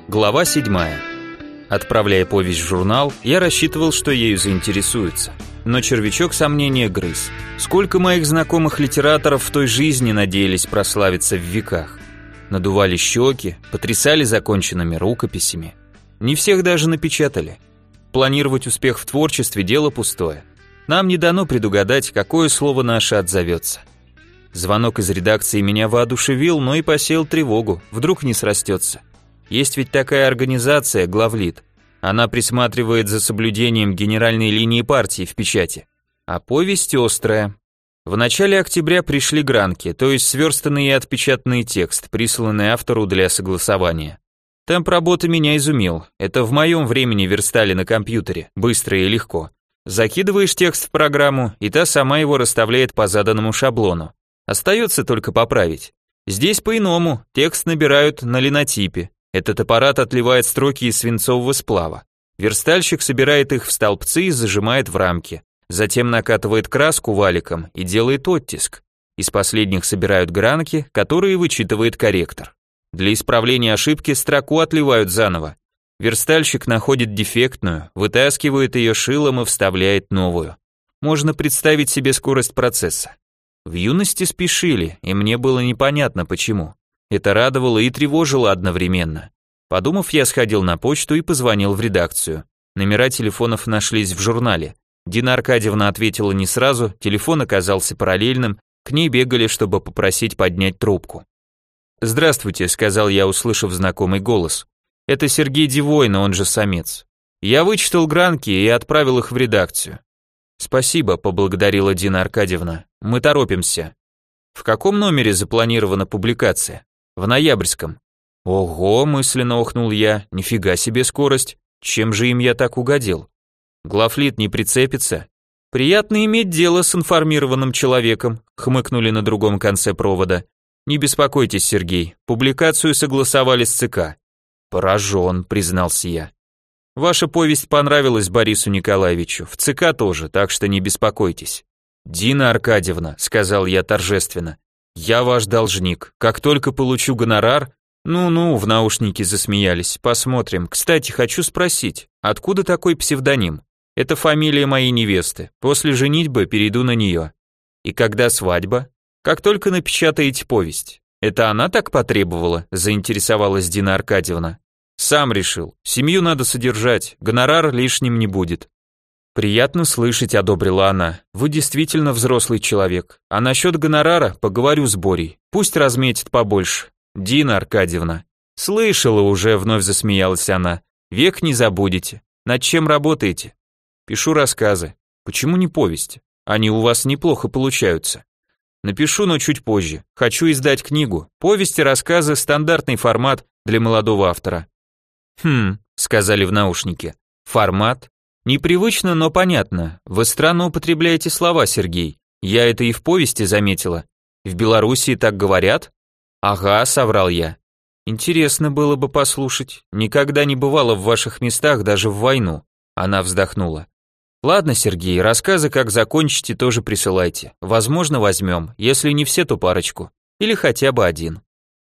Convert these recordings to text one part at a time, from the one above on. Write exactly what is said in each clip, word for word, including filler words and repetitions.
Глава седьмая. Отправляя повесть в журнал, я рассчитывал, что ею заинтересуются. Но червячок сомнения грыз. Сколько моих знакомых литераторов в той жизни надеялись прославиться в веках. Надували щеки, потрясали законченными рукописями. Не всех даже напечатали. Планировать успех в творчестве – дело пустое. Нам не дано предугадать, какое слово наше отзовется. Звонок из редакции меня воодушевил, но и посеял тревогу, вдруг не срастется. Есть ведь такая организация, главлит. Она присматривает за соблюдением генеральной линии партии в печати. А повесть острая. В начале октября пришли гранки, то есть сверстанный и отпечатанный текст, присланный автору для согласования. Темп работы меня изумил. Это в моем времени верстали на компьютере, быстро и легко. Закидываешь текст в программу, и та сама его расставляет по заданному шаблону. Остается только поправить. Здесь по-иному, текст набирают на линотипе. Этот аппарат отливает строки из свинцового сплава. Верстальщик собирает их в столбцы и зажимает в рамки. Затем накатывает краску валиком и делает оттиск. Из последних собирают гранки, которые вычитывает корректор. Для исправления ошибки строку отливают заново. Верстальщик находит дефектную, вытаскивает ее шилом и вставляет новую. Можно представить себе скорость процесса. В юности спешили, и мне было непонятно почему. Это радовало и тревожило одновременно. Подумав, я сходил на почту и позвонил в редакцию. Номера телефонов нашлись в журнале. Дина Аркадьевна ответила не сразу, телефон оказался параллельным, к ней бегали, чтобы попросить поднять трубку. «Здравствуйте», — сказал я, услышав знакомый голос. «Это Сергей Девойна, он же самец. Я вычитал гранки и отправил их в редакцию». «Спасибо», — поблагодарила Дина Аркадьевна. «Мы торопимся». «В каком номере запланирована публикация?» «В ноябрьском». «Ого», — мысленно охнул я, — «нифига себе скорость. Чем же им я так угодил?» «Главлит не прицепится?» «Приятно иметь дело с информированным человеком», — хмыкнули на другом конце провода. «Не беспокойтесь, Сергей, публикацию согласовали с ЦК». «Поражен», — признался я. «Ваша повесть понравилась Борису Николаевичу, в ЦК тоже, так что не беспокойтесь». «Дина Аркадьевна», — сказал я торжественно, — «я ваш должник, как только получу гонорар...» «Ну-ну», — в наушники засмеялись, «посмотрим. Кстати, хочу спросить, откуда такой псевдоним? Это фамилия моей невесты, после женитьбы перейду на нее». «И когда свадьба?» «Как только напечатаете повесть». «Это она так потребовала?» — заинтересовалась Дина Аркадьевна. «Сам решил, семью надо содержать, гонорар лишним не будет». «Приятно слышать», — одобрила она. «Вы действительно взрослый человек. А насчет гонорара поговорю с Борей. Пусть разметит побольше. Дина Аркадьевна». «Слышала уже», — вновь засмеялась она. «Век не забудете. Над чем работаете?» «Пишу рассказы». «Почему не повести? Они у вас неплохо получаются». «Напишу, но чуть позже. Хочу издать книгу. Повести, рассказы — стандартный формат для молодого автора». «Хм», — сказали в наушнике. «Формат? Непривычно, но понятно. Вы странно употребляете слова, Сергей. Я это и в повести заметила. В Белоруссии так говорят?» «Ага», — соврал я. «Интересно было бы послушать. Никогда не бывало в ваших местах даже в войну». Она вздохнула. «Ладно, Сергей, рассказы, как закончите, тоже присылайте. Возможно, возьмем. Если не все, то парочку. Или хотя бы один».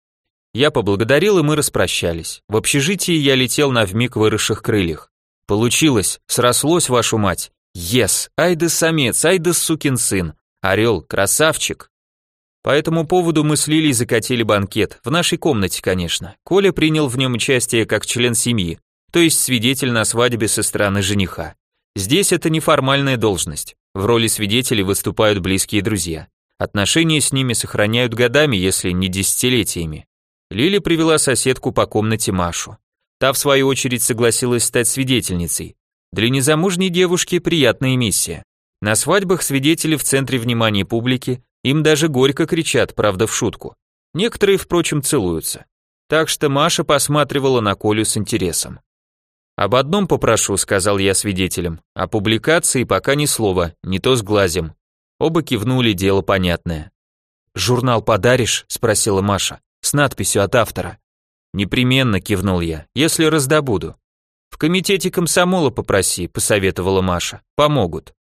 Я поблагодарил, и мы распрощались. В общежитии я летел на вмиг выросших крыльях. Получилось, срослось, вашу мать. Ес, ай да самец, ай да сукин сын. Орел, красавчик. По этому поводу мы с Лилей закатили банкет, в нашей комнате, конечно. Коля принял в нем участие как член семьи, то есть свидетель на свадьбе со стороны жениха. Здесь это неформальная должность. В роли свидетелей выступают близкие друзья. Отношения с ними сохраняют годами, если не десятилетиями. Лиля привела соседку по комнате Машу. Та, в свою очередь, согласилась стать свидетельницей. Для незамужней девушки приятная миссия. На свадьбах свидетели в центре внимания публики, им даже горько кричат, правда в шутку. Некоторые, впрочем, целуются. Так что Маша посматривала на Колю с интересом. «Об одном попрошу», — сказал я свидетелям, — «о публикации пока ни слова, не то сглазим». Оба кивнули, дело понятное. «Журнал подаришь?» — спросила Маша, с надписью от автора. «Непременно», — кивнул я, — «если раздобуду». «В комитете комсомола попроси», — посоветовала Маша, — «помогут».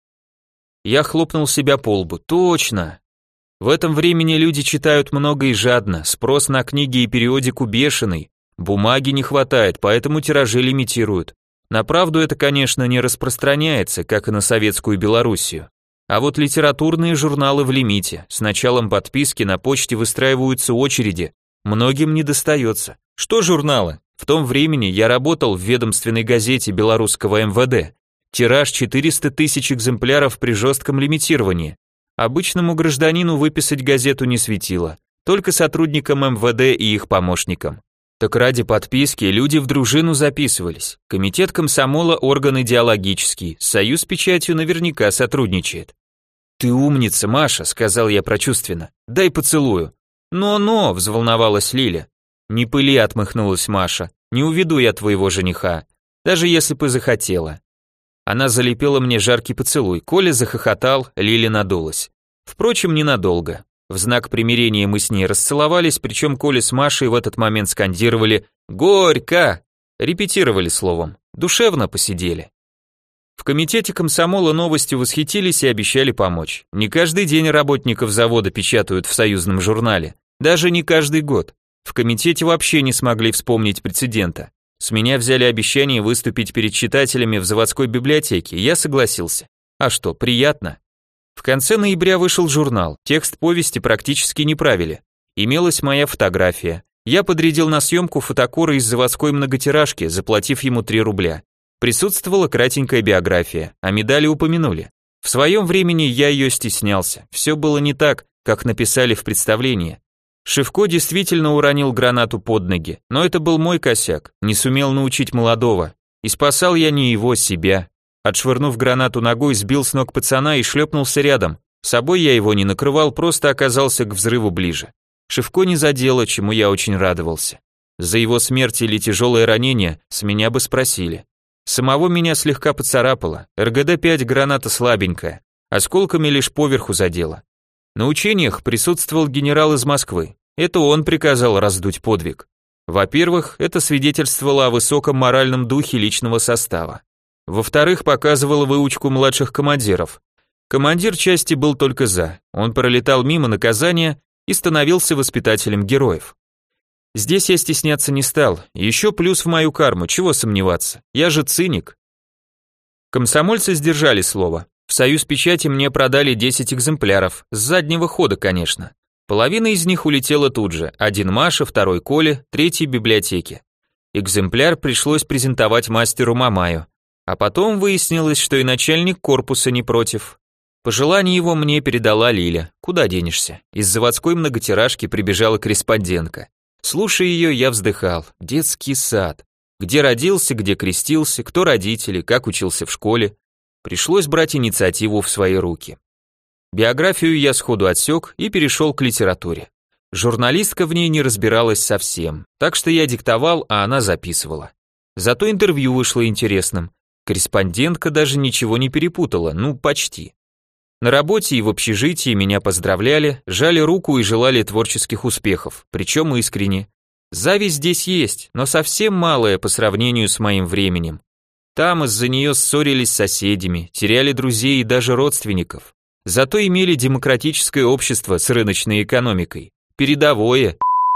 Я хлопнул себя по лбу, точно. В этом времени люди читают много и жадно, спрос на книги и периодику бешеный, Бумаги не хватает, поэтому тиражи лимитируют. На правду это, конечно, не распространяется, как и на советскую Белоруссию. А вот литературные журналы в лимите. С началом подписки на почте выстраиваются очереди. Многим не достается. Что журналы? В том времени я работал в ведомственной газете белорусского эм вэ дэ. Тираж четыреста тысяч экземпляров при жестком лимитировании. Обычному гражданину выписать газету не светило. Только сотрудникам эм вэ дэ и их помощникам. Так ради подписки люди в дружину записывались. Комитет комсомола – орган идеологический, союз с печатью наверняка сотрудничает. «Ты умница, Маша», – сказал я прочувственно. «Дай поцелую». «Но-но», – взволновалась Лиля. «Не пыли», – отмахнулась Маша. «Не уведу я твоего жениха, даже если бы захотела». Она залепила мне жаркий поцелуй. Коля захохотал, Лиля надулась. Впрочем, ненадолго. В знак примирения мы с ней расцеловались, причем Коля с Машей в этот момент скандировали «Горько!», репетировали словом, душевно посидели. В комитете комсомола новостью восхитились и обещали помочь. Не каждый день работников завода печатают в союзном журнале, даже не каждый год. В комитете вообще не смогли вспомнить прецедента. С меня взяли обещание выступить перед читателями в заводской библиотеке, я согласился. А что, приятно? В конце ноября вышел журнал, текст повести практически не правили. Имелась моя фотография. Я подрядил на съемку фотокора из заводской многотиражки, заплатив ему три рубля. Присутствовала кратенькая биография, а медали упомянули. В своем времени я ее стеснялся, все было не так, как написали в представлении. Шевко действительно уронил гранату под ноги, но это был мой косяк, не сумел научить молодого. И спасал я не его, себя. Отшвырнув гранату ногой, сбил с ног пацана и шлепнулся рядом. Собой я его не накрывал, просто оказался к взрыву ближе. Шевко не задело, чему я очень радовался. За его смерть или тяжелое ранение с меня бы спросили. Самого меня слегка поцарапало, эр гэ дэ пять граната слабенькая, осколками лишь поверху задела. На учениях присутствовал генерал из Москвы, это он приказал раздуть подвиг. Во-первых, это свидетельствовало о высоком моральном духе личного состава. Во-вторых, показывало выучку младших командиров. Командир части был только за, он пролетал мимо наказания и становился воспитателем героев. Здесь я стесняться не стал, еще плюс в мою карму, чего сомневаться, я же циник. Комсомольцы сдержали слово, в союз печати мне продали десять экземпляров, с заднего хода, конечно. Половина из них улетела тут же, один Маше, второй Коле, третий библиотеке. Экземпляр пришлось презентовать мастеру Мамаю, а потом выяснилось, что и начальник корпуса не против. Пожелание его мне передала Лиля, куда денешься, из заводской многотиражки прибежала корреспондентка. Слушая ее, я вздыхал, детский сад. Где родился, где крестился, кто родители, как учился в школе. Пришлось брать инициативу в свои руки. Биографию я сходу отсек и перешел к литературе. Журналистка в ней не разбиралась совсем, так что я диктовал, а она записывала. Зато интервью вышло интересным. Корреспондентка даже ничего не перепутала, ну почти. На работе и в общежитии меня поздравляли, жали руку и желали творческих успехов, причем искренне. Зависть здесь есть, но совсем малая по сравнению с моим временем. Там из-за нее ссорились с соседями, теряли друзей и даже родственников. Зато имели демократическое общество с рыночной экономикой. Передовое.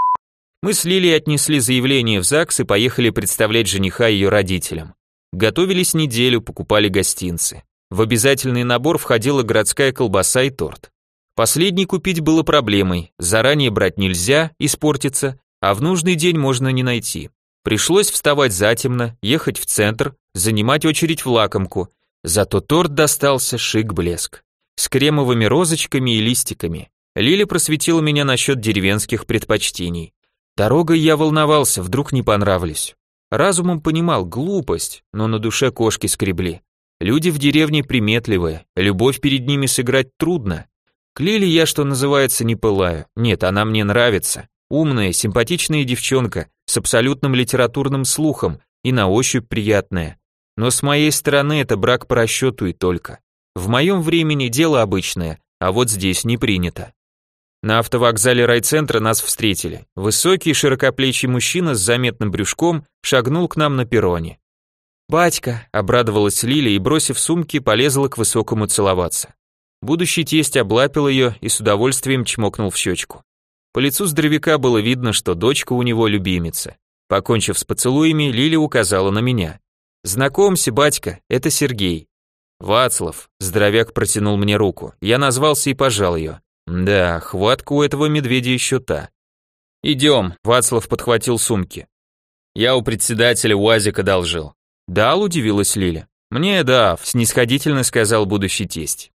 Мы с Лилией отнесли заявление в ЗАГС и поехали представлять жениха ее родителям. Готовились неделю, покупали гостинцы. В обязательный набор входила городская колбаса и торт. Последний купить было проблемой, заранее брать нельзя, испортится, а в нужный день можно не найти. Пришлось вставать затемно, ехать в центр, занимать очередь в лакомку, зато торт достался шик-блеск. С кремовыми розочками и листиками. Лиля просветила меня насчет деревенских предпочтений. Дорогой я волновался, вдруг не понравлюсь. Разумом понимал, глупость, но на душе кошки скребли. Люди в деревне приметливые, любовь перед ними сыграть трудно. К Лиле я, что называется, не пылаю. Нет, она мне нравится. Умная, симпатичная девчонка, с абсолютным литературным слухом и на ощупь приятная. Но с моей стороны это брак по расчету и только. В моем времени дело обычное, а вот здесь не принято. На автовокзале райцентра нас встретили. Высокий широкоплечий мужчина с заметным брюшком шагнул к нам на перроне. «Батька», — обрадовалась Лиля и, бросив сумки, полезла к высокому целоваться. Будущий тесть облапил ее и с удовольствием чмокнул в щечку. По лицу здоровяка было видно, что дочка у него любимица. Покончив с поцелуями, Лиля указала на меня. «Знакомься, батька, это Сергей». «Вацлав», здоровяк протянул мне руку. Я назвался и пожал ее. Да, хватка у этого медведя еще та. «Идем», Вацлав подхватил сумки. «Я у председателя УАЗик одолжил». «Дал?» – удивилась Лиля. «Мне дав», – снисходительно сказал будущий тесть.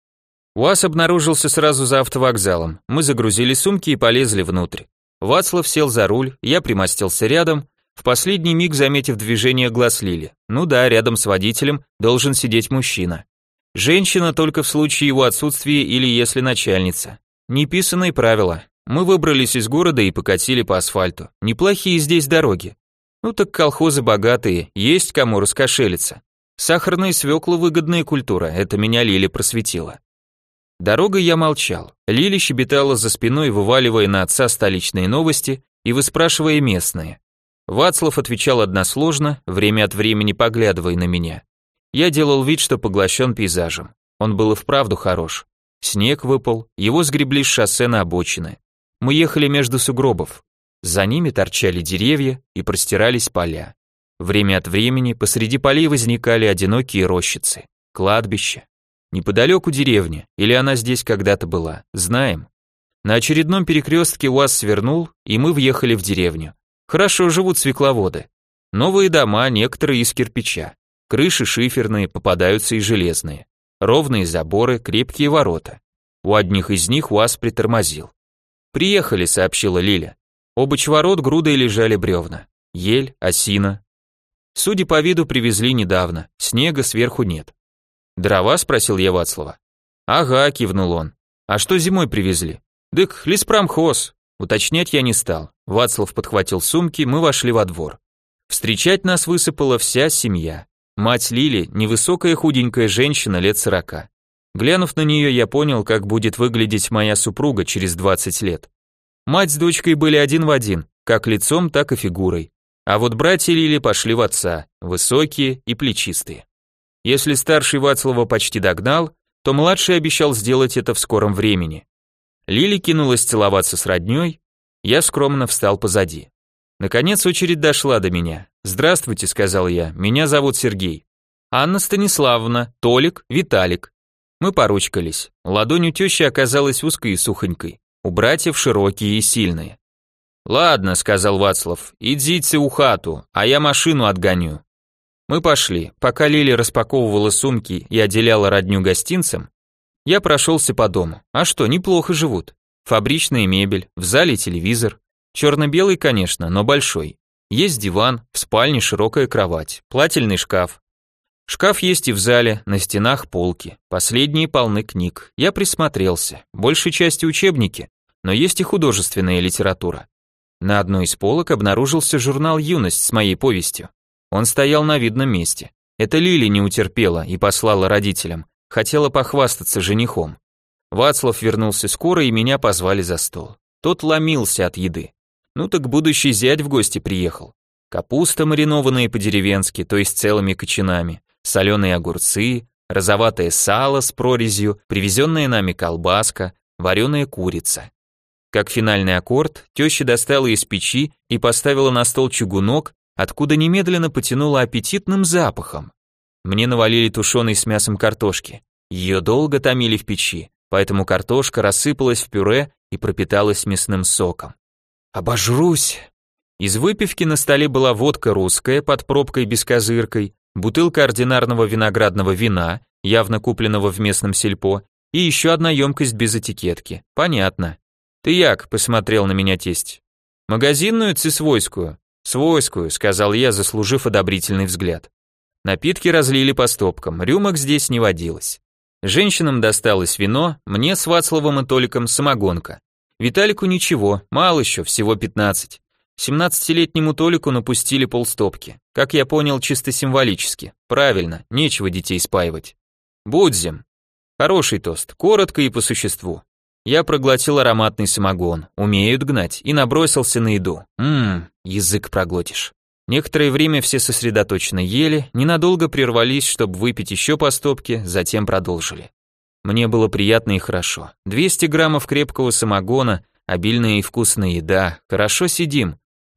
УАЗ обнаружился сразу за автовокзалом. Мы загрузили сумки и полезли внутрь. Вацлав сел за руль, я примостился рядом, в последний миг заметив движение глаз Лили. Ну да, рядом с водителем должен сидеть мужчина. Женщина только в случае его отсутствия или если начальница. Неписанные правила. Мы выбрались из города и покатили по асфальту. Неплохие здесь дороги. Ну так колхозы богатые, есть кому раскошелиться. Сахарная свекла выгодная культура, это меня Лиля просветила. Дорогой я молчал. Лиля щебетала за спиной, вываливая на отца столичные новости и выспрашивая местные. Вацлав отвечал односложно, время от времени поглядывая на меня. Я делал вид, что поглощен пейзажем. Он был и вправду хорош. Снег выпал, его сгребли с шоссе на обочины. Мы ехали между сугробов. За ними торчали деревья и простирались поля. Время от времени посреди полей возникали одинокие рощицы, кладбища. Неподалеку деревня, или она здесь когда-то была, знаем. На очередном перекрестке УАЗ свернул, и мы въехали в деревню. Хорошо живут свекловоды. Новые дома, некоторые из кирпича. Крыши шиферные, попадаются и железные. Ровные заборы, крепкие ворота. У одних из них УАЗ притормозил. «Приехали», — сообщила Лиля. Обочь ворот грудой лежали бревна. Ель, осина. Судя по виду, привезли недавно. Снега сверху нет. «Дрова?» — спросил я Вацлава. «Ага», — кивнул он. «А что зимой привезли?» «Дык, леспромхоз». Уточнять я не стал. Вацлав подхватил сумки, мы вошли во двор. Встречать нас высыпала вся семья. Мать Лили, невысокая худенькая женщина лет сорока. Глянув на нее, я понял, как будет выглядеть моя супруга через двадцать лет. Мать с дочкой были один в один, как лицом, так и фигурой. А вот братья Лили пошли в отца, высокие и плечистые. Если старший Вацлава почти догнал, то младший обещал сделать это в скором времени. Лили кинулась целоваться с роднёй, я скромно встал позади. Наконец очередь дошла до меня. «Здравствуйте», — сказал я, — «меня зовут Сергей». «Анна Станиславовна, Толик, Виталик». Мы поручкались. Ладонь у тещи оказалась узкой и сухонькой, у братьев широкие и сильные. «Ладно», — сказал Вацлав, — «идите у хату, а я машину отгоню». Мы пошли. Пока Лили распаковывала сумки и отделяла родню гостинцам, я прошелся по дому. А что, неплохо живут. Фабричная мебель, в зале телевизор. Черно-белый, конечно, но большой. Есть диван, в спальне широкая кровать, плательный шкаф. Шкаф есть и в зале, на стенах полки. Последние полны книг. Я присмотрелся. Большей части учебники, но есть и художественная литература. На одной из полок обнаружился журнал «Юность» с моей повестью. Он стоял на видном месте. Это Лили не утерпела и послала родителям. Хотела похвастаться женихом. Вацлав вернулся скоро, и меня позвали за стол. Тот ломился от еды. Ну так будущий зять в гости приехал. Капуста, маринованная по-деревенски, то есть целыми кочанами, соленые огурцы, розоватое сало с прорезью, привезенная нами колбаска, вареная курица. Как финальный аккорд, теща достала из печи и поставила на стол чугунок, откуда немедленно потянуло аппетитным запахом. Мне навалили тушеной с мясом картошки. Ее долго томили в печи, поэтому картошка рассыпалась в пюре и пропиталась мясным соком. Обожрусь. Из выпивки на столе была водка русская под пробкой-бескозыркой, бутылка ординарного виноградного вина, явно купленного в местном сельпо, и еще одна емкость без этикетки. Понятно. «Ты як?» — посмотрел на меня тесть. «Магазинную, цы свойскую?» «Свойскую», — сказал я, заслужив одобрительный взгляд. Напитки разлили по стопкам, рюмок здесь не водилось. Женщинам досталось вино, мне с Вацлавом и Толиком самогонка. Виталику ничего, мало еще, всего пятнадцать. семнадцатилетнему Толику напустили полстопки. Как я понял, чисто символически. Правильно, нечего детей спаивать. Будзем. Хороший тост, коротко и по существу. Я проглотил ароматный самогон, умеют гнать, и набросился на еду. Ммм, язык проглотишь. Некоторое время все сосредоточенно ели, ненадолго прервались, чтобы выпить еще по стопке, затем продолжили. Мне было приятно и хорошо. двести граммов крепкого самогона, обильная и вкусная еда, хорошо сидим.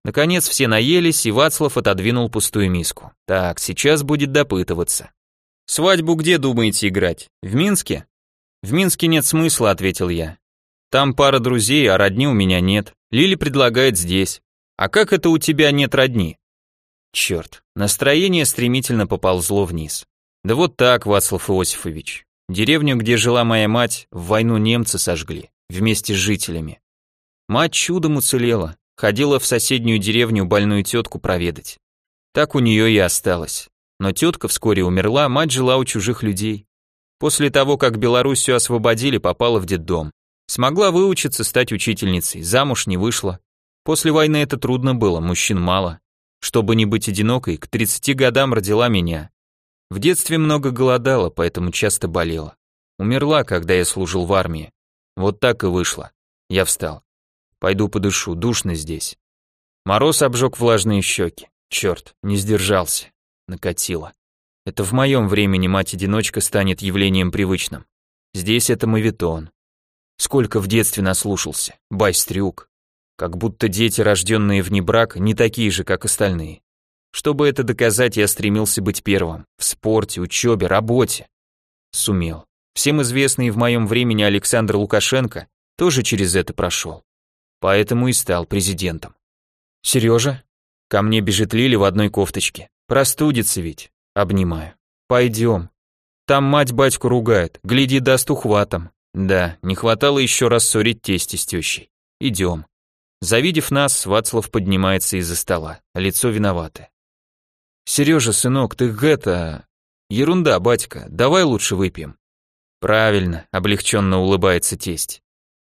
Наконец все наелись, и Вацлав отодвинул пустую миску. Так, сейчас будет допытываться. Свадьбу где думаете играть? В Минске? В Минске нет смысла, ответил я. Там пара друзей, а родни у меня нет. Лили предлагает здесь. А как это у тебя нет родни? Черт, настроение стремительно поползло вниз. Да вот так, Вацлав Иосифович. Деревню, где жила моя мать, в войну немцы сожгли, вместе с жителями. Мать чудом уцелела, ходила в соседнюю деревню больную тетку проведать. Так у нее и осталось. Но тетка вскоре умерла, мать жила у чужих людей. После того, как Белоруссию освободили, попала в детдом. Смогла выучиться, стать учительницей, замуж не вышла. После войны это трудно было, мужчин мало. Чтобы не быть одинокой, к тридцати годам родила меня. В детстве много голодала, поэтому часто болела. Умерла, когда я служил в армии. Вот так и вышло. Я встал. Пойду подышу, душно здесь. Мороз обжег влажные щеки. Черт, не сдержался. Накатило. Это в моем времени мать-одиночка станет явлением привычным. Здесь это моветон. Сколько в детстве наслушался. Байстрюк. Как будто дети, рожденные вне брака, не такие же, как остальные. Чтобы это доказать, я стремился быть первым. В спорте, учебе, работе. Сумел. Всем известный в моем времени Александр Лукашенко тоже через это прошел. Поэтому и стал президентом. Сережа? Ко мне бежит Лили в одной кофточке. Простудится ведь. Обнимаю. Пойдем. Там мать батьку ругает. Гляди, даст ухватом. Да, не хватало еще раз ссорить тестя с тещей. Идем. Завидев нас, Вацлав поднимается из-за стола. Лицо виноватое. Сережа, сынок, ты это... Ерунда, батька, давай лучше выпьем. Правильно, облегченно улыбается тесть.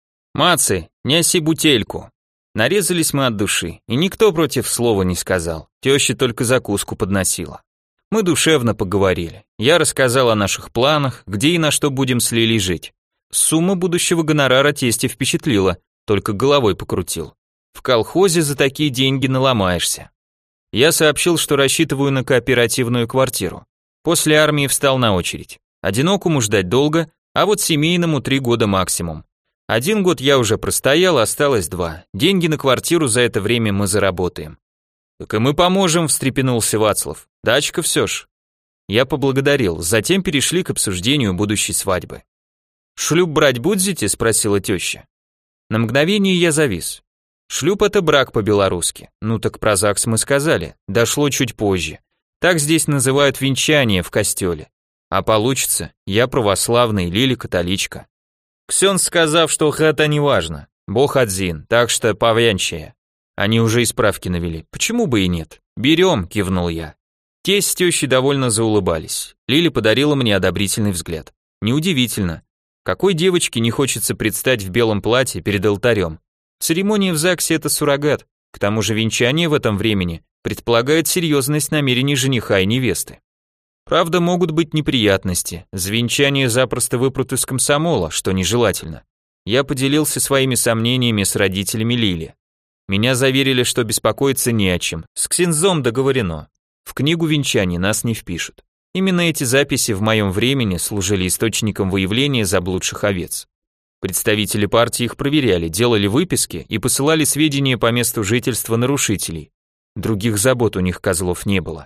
Мацы, неси бутельку. Нарезались мы от души, и никто против слова не сказал. Теща только закуску подносила. Мы душевно поговорили. Я рассказал о наших планах, где и на что будем с Лилей жить. Сумма будущего гонорара тестя впечатлила, только головой покрутил. В колхозе за такие деньги наломаешься. Я сообщил, что рассчитываю на кооперативную квартиру. После армии встал на очередь. Одинокому ждать долго, а вот семейному три года максимум. Один год я уже простоял, осталось два. Деньги на квартиру за это время мы заработаем. Так и мы поможем, встрепенулся Вацлав. Дачка все ж. Я поблагодарил, затем перешли к обсуждению будущей свадьбы. «Шлюп брать будете?» – спросила теща. На мгновение я завис. Шлюп – это брак по-белорусски. Ну так про ЗАГС мы сказали, дошло чуть позже. Так здесь называют венчание в костеле. А получится, я православный, Лили католичка. Ксенц сказав, что это не важно. Бог один, так что повянчая. Они уже и справки навели. Почему бы и нет? Берем, кивнул я. Тесть с тещей довольно заулыбались. Лили подарила мне одобрительный взгляд. Неудивительно. Какой девочке не хочется предстать в белом платье перед алтарем? Церемония в ЗАГСе – это суррогат. К тому же венчание в этом времени предполагает серьезность намерений жениха и невесты. Правда, могут быть неприятности. За венчание запросто выпрут из комсомола, что нежелательно. Я поделился своими сомнениями с родителями Лили. Меня заверили, что беспокоиться не о чем. С ксензом договорено. В книгу венчаний нас не впишут. Именно эти записи в моем времени служили источником выявления заблудших овец. Представители партии их проверяли, делали выписки и посылали сведения по месту жительства нарушителей. Других забот у них, козлов, не было.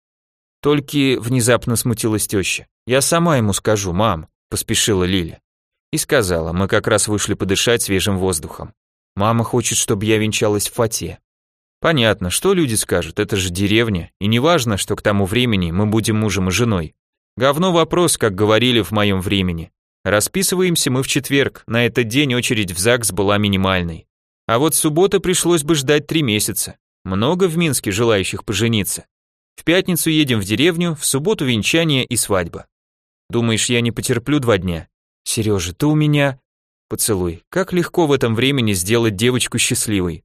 Только внезапно смутилась теща. «Я сама ему скажу, мам», – поспешила Лиля. И сказала, мы как раз вышли подышать свежим воздухом. «Мама хочет, чтобы я венчалась в фате». Понятно, что люди скажут, это же деревня, и не важно, что к тому времени мы будем мужем и женой. Говно вопрос, как говорили в моем времени. Расписываемся мы в четверг, на этот день очередь в ЗАГС была минимальной. А вот суббота пришлось бы ждать три месяца. Много в Минске желающих пожениться. В пятницу едем в деревню, в субботу венчание и свадьба. Думаешь, я не потерплю два дня? Сережа, ты у меня... Поцелуй. Как легко в этом времени сделать девочку счастливой.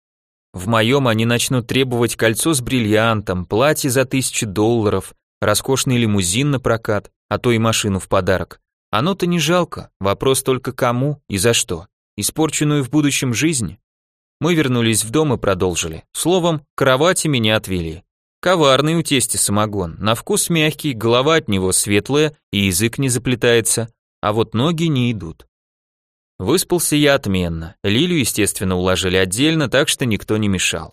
В моем они начнут требовать кольцо с бриллиантом, платье за тысячу долларов, роскошный лимузин на прокат, а то и машину в подарок. Оно-то не жалко, вопрос только кому и за что. Испорченную в будущем жизнь? Мы вернулись в дом и продолжили. Словом, к кровати меня отвели. Коварный у тестя самогон, на вкус мягкий, голова от него светлая и язык не заплетается, а вот ноги не идут. Выспался я отменно, Лилю, естественно, уложили отдельно, так что никто не мешал.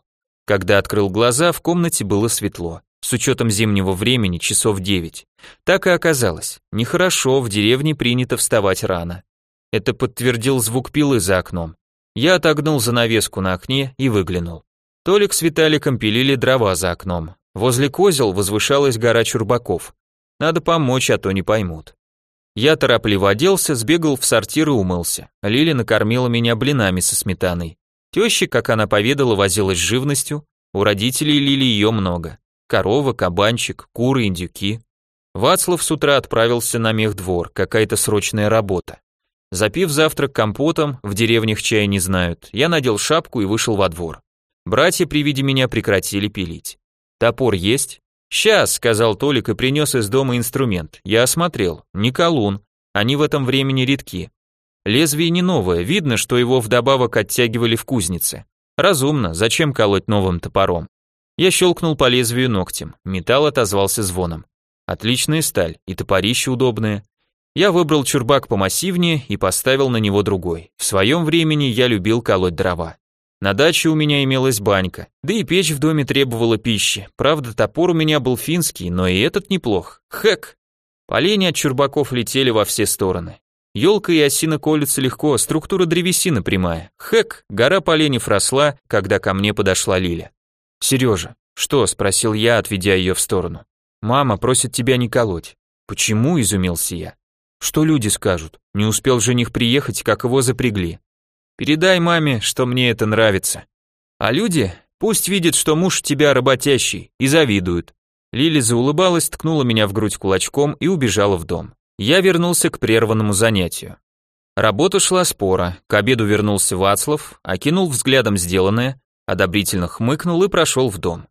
Когда открыл глаза, в комнате было светло. С учетом зимнего времени часов девять. Так и оказалось. Нехорошо, в деревне принято вставать рано. Это подтвердил звук пилы за окном. Я отогнул занавеску на окне и выглянул. Толик с Виталиком пилили дрова за окном. Возле козел возвышалась гора чурбаков. Надо помочь, а то не поймут. Я торопливо оделся, сбегал в сортир и умылся. Лиля накормила меня блинами со сметаной. Теща, как она поведала, возилась с живностью. У родителей Лили ее много. Корова, кабанчик, куры, индюки. Вацлав с утра отправился на мехдвор, какая-то срочная работа. Запив завтрак компотом, в деревнях чая не знают, я надел шапку и вышел во двор. Братья при виде меня прекратили пилить. «Топор есть?» «Сейчас», — сказал Толик и принес из дома инструмент. Я осмотрел. Не колун. Они в этом времени редки. Лезвие не новое, видно, что его вдобавок оттягивали в кузнице. Разумно, зачем колоть новым топором? Я щелкнул по лезвию ногтем. Металл отозвался звоном. Отличная сталь, и топорище удобное. Я выбрал чурбак помассивнее и поставил на него другой. В своем времени я любил колоть дрова. На даче у меня имелась банька, да и печь в доме требовала пищи. Правда, топор у меня был финский, но и этот неплох. Хэк! Поленья от чурбаков летели во все стороны. Елка и осина колются легко, структура древесины прямая. Хэк! Гора поленьев росла, когда ко мне подошла Лиля. «Сережа, что?» – спросил я, отведя ее в сторону. «Мама просит тебя не колоть». «Почему?» – изумился я. «Что люди скажут? Не успел жених приехать, как его запрягли». «Передай маме, что мне это нравится. А люди пусть видят, что муж у тебя работящий, и завидуют». Лили заулыбалась, ткнула меня в грудь кулачком и убежала в дом. Я вернулся к прерванному занятию. Работа шла спора, к обеду вернулся Вацлав, окинул взглядом сделанное, одобрительно хмыкнул и прошел в дом.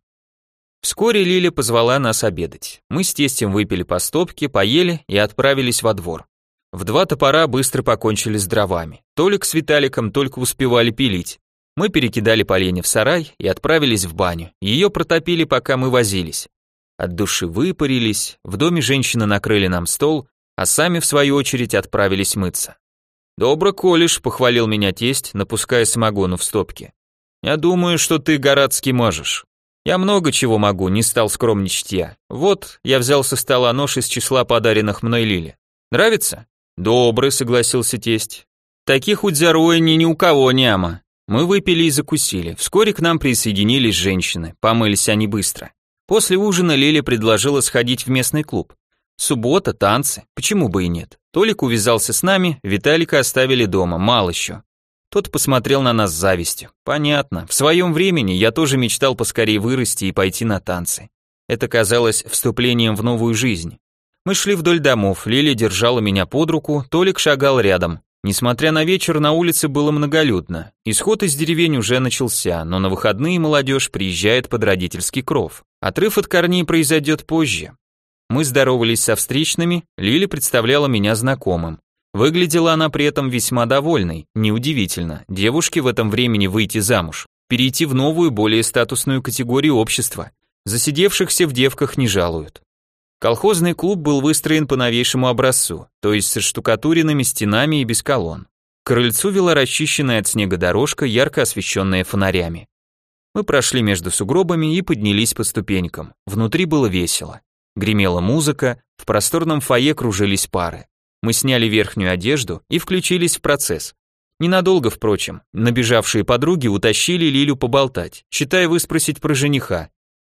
Вскоре Лиля позвала нас обедать. Мы с тестем выпили по стопке, поели и отправились во двор. В два топора быстро покончили с дровами. Толик с Виталиком только успевали пилить. Мы перекидали поленья в сарай и отправились в баню. Ее протопили, пока мы возились. От души выпарились, в доме женщины накрыли нам стол, а сами, в свою очередь, отправились мыться. «Добро колешь», — похвалил меня тесть, напуская самогону в стопки. «Я думаю, что ты, Горацкий, можешь». «Я много чего могу», — не стал скромничать я. «Вот, я взял со стола нож из числа подаренных мной Лиле. Нравится?» «Добрый», — согласился тесть. «Таких удзяруэни ни у кого няма». Мы выпили и закусили. Вскоре к нам присоединились женщины. Помылись они быстро. После ужина Лиля предложила сходить в местный клуб. Суббота, танцы, почему бы и нет. Толик увязался с нами, Виталика оставили дома, мало еще. Тот посмотрел на нас с завистью. Понятно, в своем времени я тоже мечтал поскорее вырасти и пойти на танцы. Это казалось вступлением в новую жизнь. Мы шли вдоль домов, Лиля держала меня под руку, Толик шагал рядом. Несмотря на вечер, на улице было многолюдно. Исход из деревень уже начался, но на выходные молодежь приезжает под родительский кров. Отрыв от корней произойдет позже. Мы здоровались со встречными, Лиля представляла меня знакомым. Выглядела она при этом весьма довольной, неудивительно, девушке в этом времени выйти замуж, перейти в новую, более статусную категорию общества. Засидевшихся в девках не жалуют. Колхозный клуб был выстроен по новейшему образцу, то есть со штукатуренными стенами и без колонн. К крыльцу вела расчищенная от снега дорожка, ярко освещенная фонарями. Мы прошли между сугробами и поднялись по ступенькам. Внутри было весело. Гремела музыка, в просторном фойе кружились пары. Мы сняли верхнюю одежду и включились в процесс. Ненадолго, впрочем, набежавшие подруги утащили Лилю поболтать, считая выспросить про жениха.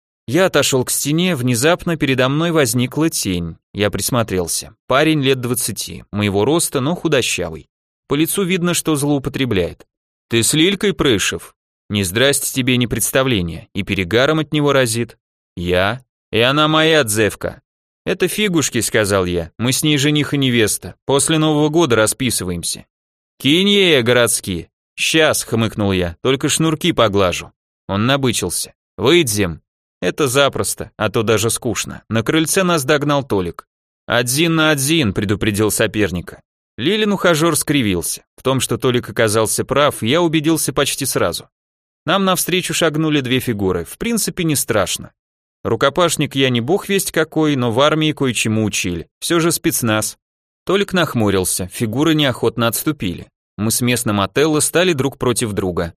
Я отошел к стене, внезапно передо мной возникла тень. Я присмотрелся. Парень лет двадцати, моего роста, но худощавый. По лицу видно, что злоупотребляет. «Ты с Лилькой, Прышев?» «Не здрасте тебе, не представление, и перегаром от него разит». «Я?» «И она моя дзевка». «Это фигушки», — сказал я, мы с ней жених и невеста, после Нового года расписываемся». «Кинь ей, городские». «Сейчас», — хмыкнул я, — «только шнурки поглажу». Он набычился. «Выйдем». «Это запросто, а то даже скучно». На крыльце нас догнал Толик. «Один на один», — предупредил соперника. Лилин ухажер скривился. В том, что Толик оказался прав, я убедился почти сразу. Нам навстречу шагнули две фигуры, в принципе не страшно. Рукопашник я не бог весть какой, но в армии кое-чему учили. Все же спецназ. Толик нахмурился, фигуры неохотно отступили. Мы с местным Отелло стали друг против друга.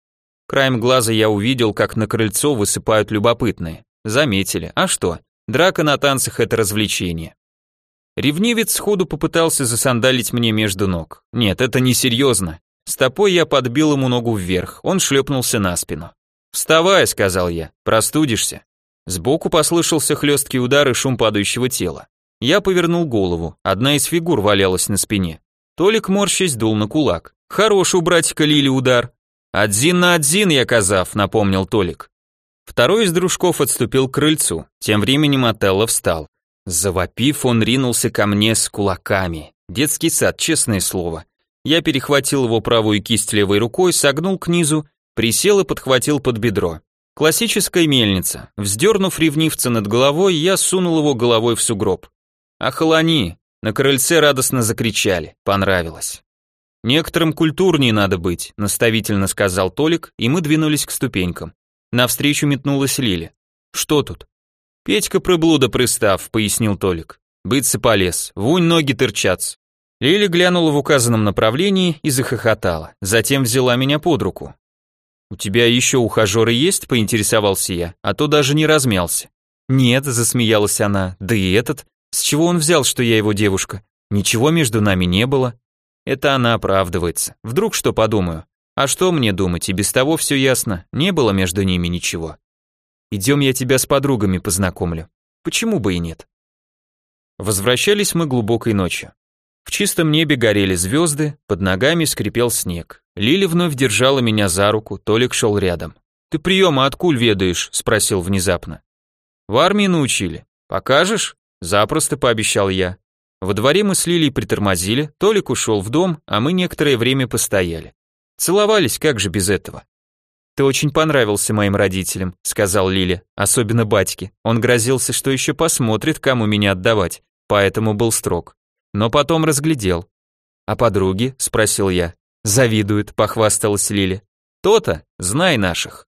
Краем глаза я увидел, как на крыльцо высыпают любопытные. Заметили. А что? Драка на танцах – это развлечение. Ревнивец сходу попытался засандалить мне между ног. Нет, это несерьезно. Стопой я подбил ему ногу вверх, он шлепнулся на спину. «Вставай», — сказал я, — «простудишься». Сбоку послышался хлесткий удар и шум падающего тела. Я повернул голову, одна из фигур валялась на спине. Толик, морщась, дул на кулак. «Хорош у братика Лили удар». «Один на один, я казав», — напомнил Толик. Второй из дружков отступил к крыльцу. Тем временем Отелло встал. Завопив, он ринулся ко мне с кулаками. Детский сад, честное слово. Я перехватил его правую кисть левой рукой, согнул к низу, присел и подхватил под бедро. Классическая мельница. Вздернув ревнивца над головой, я сунул его головой в сугроб. «Охолони!» На крыльце радостно закричали. Понравилось. «Некоторым культурнее надо быть», наставительно сказал Толик, и мы двинулись к ступенькам. Навстречу метнулась Лиля. «Что тут?» «Петька приблуда пристав», пояснил Толик. «Быться полез, вунь ноги тырчатся». Лиля глянула в указанном направлении и захохотала, затем взяла меня под руку. «У тебя еще ухажеры есть?» – поинтересовался я, а то даже не размялся. «Нет», – засмеялась она, – «да и этот. С чего он взял, что я его девушка? Ничего между нами не было». Это она оправдывается. Вдруг что подумаю? А что мне думать, и без того все ясно, не было между ними ничего. Идем, я тебя с подругами познакомлю. Почему бы и нет? Возвращались мы глубокой ночью. В чистом небе горели звезды, под ногами скрипел снег. Лиля вновь держала меня за руку, Толик шел рядом. «Ты приема откуль ведаешь?» – спросил внезапно. «В армии научили. Покажешь?» «Запросто», – пообещал я. Во дворе мы с Лилей притормозили, Толик ушел в дом, а мы некоторое время постояли. Целовались, как же без этого. «Ты очень понравился моим родителям», – сказал Лиля, особенно батьке. Он грозился, что еще посмотрит, кому меня отдавать, поэтому был строг. Но потом разглядел. «А подруги?» – спросил я. «Завидуют», – похвасталась Лиля. «То-то, знай наших».